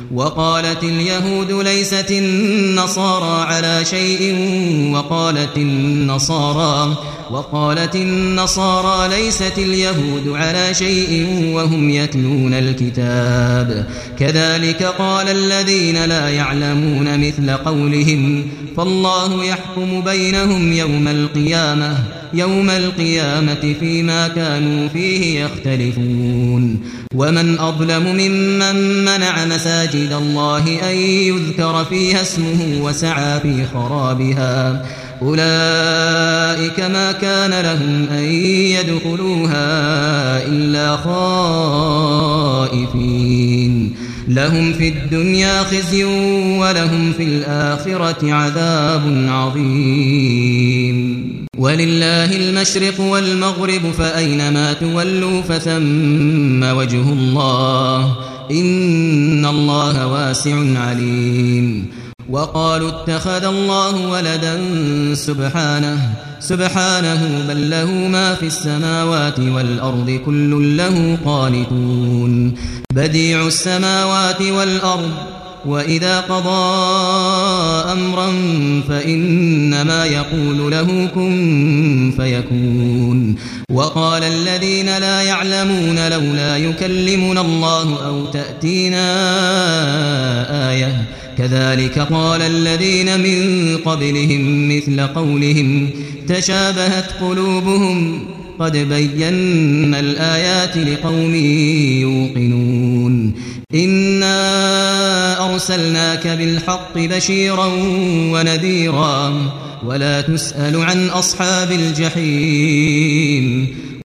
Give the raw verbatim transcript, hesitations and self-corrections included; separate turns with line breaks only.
وقالت اليهود ليست النصارى على شيء وقالت النصارى وقالت النصارى ليست اليهود على شيء وهم يتلون الكتاب كذلك قال الذين لا يعلمون مثل قولهم فالله يحكم بينهم يوم القيامة يوم القيامة فيما كانوا فيه يختلفون ومن أظلم ممن منع مساجد الله أن يذكر فيها اسمه وسعى في خرابها أولئك ما كان لهم أن يدخلوها إلا خائفين لهم في الدنيا خزي ولهم في الآخرة عذاب عظيم ولله المشرق والمغرب فأينما تولوا فثم وجه الله إن الله واسع عليم وقالوا اتخذ الله ولدا سبحانه سبحانه بل له ما في السماوات والأرض كل له قانتون بديع السماوات والأرض وإذا قضى أمرا فإنما يقول له كن فيكون وقال الذين لا يعلمون لولا يكلمنا الله أو تأتينا آية كذلك قال الذين من قبلهم مثل قولهم تشابهت قلوبهم قد بينا الآيات لقوم يوقنون إنا أرسلناك بالحق بشيرا ونذيرا ولا تسأل عن أصحاب الجحيم